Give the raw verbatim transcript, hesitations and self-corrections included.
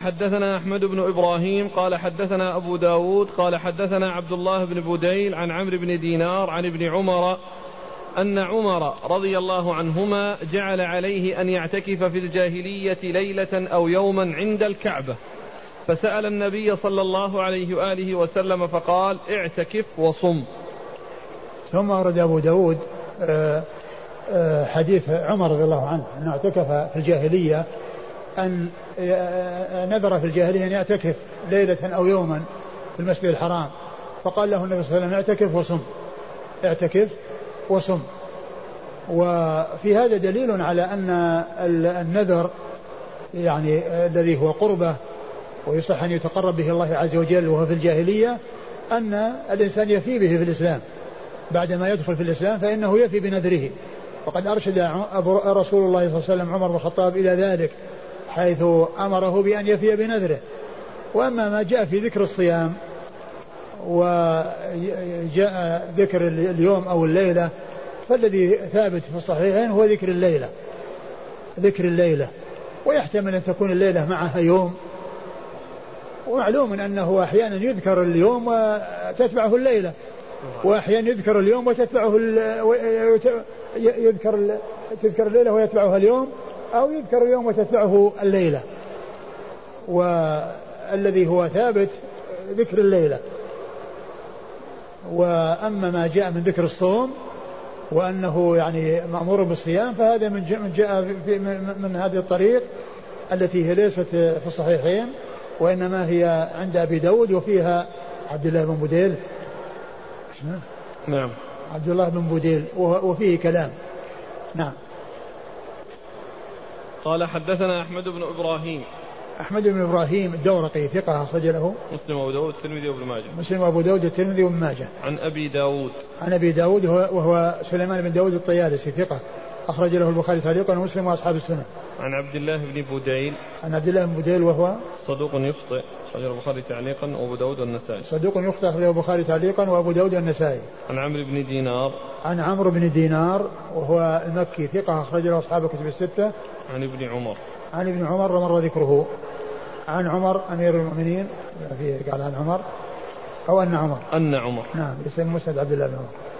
حدثنا أحمد بن إبراهيم قال حدثنا أبو داود قال حدثنا عبد الله بن بديل عن عمرو بن دينار عن ابن عمر أن عمر رضي الله عنهما جعل عليه أن يعتكف في الجاهلية ليلة أو يوما عند الكعبة، فسأل النبي صلى الله عليه وآله وسلم فقال اعتكف وصم. ثم أورد أبو داود حديث عمر رضي الله عنه أنه اعتكف في الجاهلية، أن نذر في الجاهلية أن يعتكف ليلة أو يوما في المسجد الحرام، فقال له النبي صلى الله عليه وسلم اعتكف وصم اعتكف وصم. وفي هذا دليل على أن النذر يعني الذي هو قربة ويصح أن يتقرب به الله عز وجل وهو في الجاهلية، أن الإنسان يفي به في الإسلام بعدما يدخل في الإسلام فإنه يفي بنذره، وقد أرشد رسول الله صلى الله عليه وسلم عمر بن الخطاب إلى ذلك حيث أمره بأن يفي بنذره. وأما ما جاء في ذكر الصيام وجاء ذكر اليوم أو الليلة فالذي ثابت في الصحيحين هو ذكر الليلة ذكر الليلة ويحتمل أن تكون الليلة معها يوم، ومعلوم أنه أحيانا يذكر اليوم وتتبعه الليلة، وأحيانا يذكر اليوم وتتبعه يذكر تذكر الليلة ويتبعها اليوم، أو يذكر اليوم وتتبعه الليلة. والذي هو ثابت ذكر الليلة. وأما ما جاء من ذكر الصوم وأنه يعني مأمور بالصيام فهذا من جاء في من هذه الطريق التي هي ليست في الصحيحين، وإنما هي عند أبي داود وفيها عبد الله بن بديل. نعم عبد الله بن بديل وفيه كلام. نعم. قال حدثنا أحمد بن إبراهيم أحمد بن إبراهيم الدورقي ثقة أخرج له مسلم وأبو داود الترمذي وابن ماجه مسلم وأبو داود الترمذي وابن ماجه. عن أبي داود عن أبي داود وهو سليمان بن داود الطيالسي ثقة أخرج له البخاري تعليقا ومسلم وأصحاب السنة. عن عبد الله بن بديل عن عبد الله بن بديل وهو صدوق يخطئ أخرج البخاري تعليقا وأبو داود والنسائي صدوق يخطئ أخرج البخاري تعليقا وأبو داود والنسائي. عن عمرو بن دينار عن عمرو بن دينار وهو المكي ثقة أخرج له أصحاب الكتب الستة. عن ابن عمر عن ابن عمر مر ذكره. عن عمر أمير المؤمنين فيه قال عن عمر أو أن عمر أن عمر نعم اسم مسند عبد الله بن عمر.